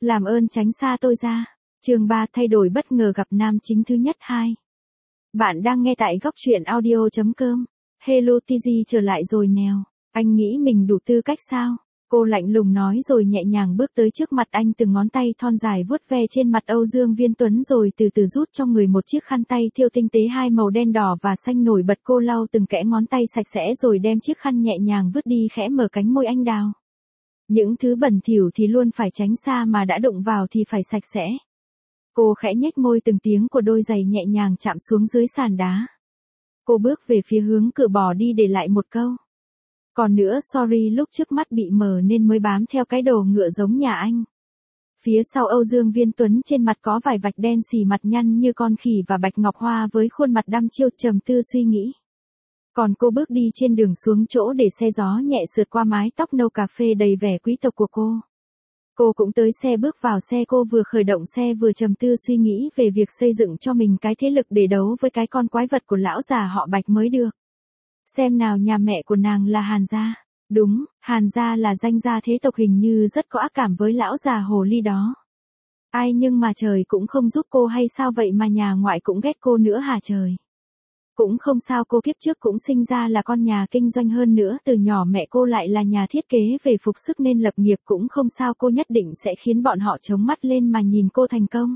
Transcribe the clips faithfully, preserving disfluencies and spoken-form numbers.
Làm ơn tránh xa tôi ra. Chương ba thay đổi bất ngờ gặp nam chính thứ nhất hai. Bạn đang nghe tại góc truyện audio chấm com. Hello Tz trở lại rồi nèo. Anh nghĩ mình đủ tư cách sao? Cô lạnh lùng nói rồi nhẹ nhàng bước tới trước mặt anh, từng ngón tay thon dài vuốt ve trên mặt Âu Dương Viên Tuấn rồi từ từ rút trong người một chiếc khăn tay thêu tinh tế hai màu đen đỏ và xanh nổi bật. Cô lau từng kẽ ngón tay sạch sẽ rồi đem chiếc khăn nhẹ nhàng vứt đi, khẽ mở cánh môi anh đào. Những thứ bẩn thỉu thì luôn phải tránh xa, mà đã đụng vào thì phải sạch sẽ. Cô khẽ nhếch môi, từng tiếng của đôi giày nhẹ nhàng chạm xuống dưới sàn đá. Cô bước về phía hướng cửa bỏ đi, để lại một câu. Còn nữa, sorry lúc trước mắt bị mờ nên mới bám theo cái đồ ngựa giống nhà anh. Phía sau Âu Dương Viên Tuấn trên mặt có vài vạch đen xì, mặt nhăn như con khỉ, và Bạch Ngọc Hoa với khuôn mặt đăm chiêu trầm tư suy nghĩ. Còn cô bước đi trên đường xuống chỗ để xe gió nhẹ sượt qua mái tóc nâu cà phê đầy vẻ quý tộc của cô. Cô cũng tới xe, bước vào xe. Cô vừa khởi động xe vừa trầm tư suy nghĩ về việc xây dựng cho mình cái thế lực để đấu với cái con quái vật của lão già họ Bạch mới được. Xem nào, nhà mẹ của nàng là Hàn gia. Đúng, Hàn gia là danh gia thế tộc, hình như rất có ác cảm với lão già hồ ly đó. Ai, nhưng mà trời cũng không giúp cô hay sao vậy mà nhà ngoại cũng ghét cô nữa hả trời? Cũng không sao, cô kiếp trước cũng sinh ra là con nhà kinh doanh, hơn nữa từ nhỏ mẹ cô lại là nhà thiết kế về phục sức nên lập nghiệp cũng không sao, cô nhất định sẽ khiến bọn họ chống mắt lên mà nhìn cô thành công.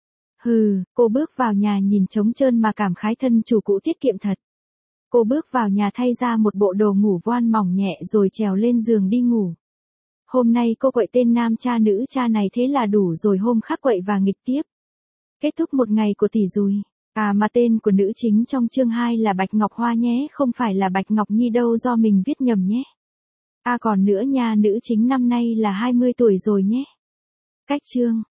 Hừ, cô bước vào nhà nhìn trống trơn mà cảm khái thân chủ cũ tiết kiệm thật. Cô bước vào nhà thay ra một bộ đồ ngủ voan mỏng nhẹ rồi trèo lên giường đi ngủ. Hôm nay cô quậy tên nam cha nữ cha này thế là đủ rồi, hôm khác quậy và nghịch tiếp. Kết thúc một ngày của tỷ dùi. À mà tên của nữ chính trong chương hai là Bạch Ngọc Hoa nhé, không phải là Bạch Ngọc Nhi đâu, do mình viết nhầm nhé. À còn nữa nha, nữ chính năm nay là hai mươi tuổi rồi nhé. Cách chương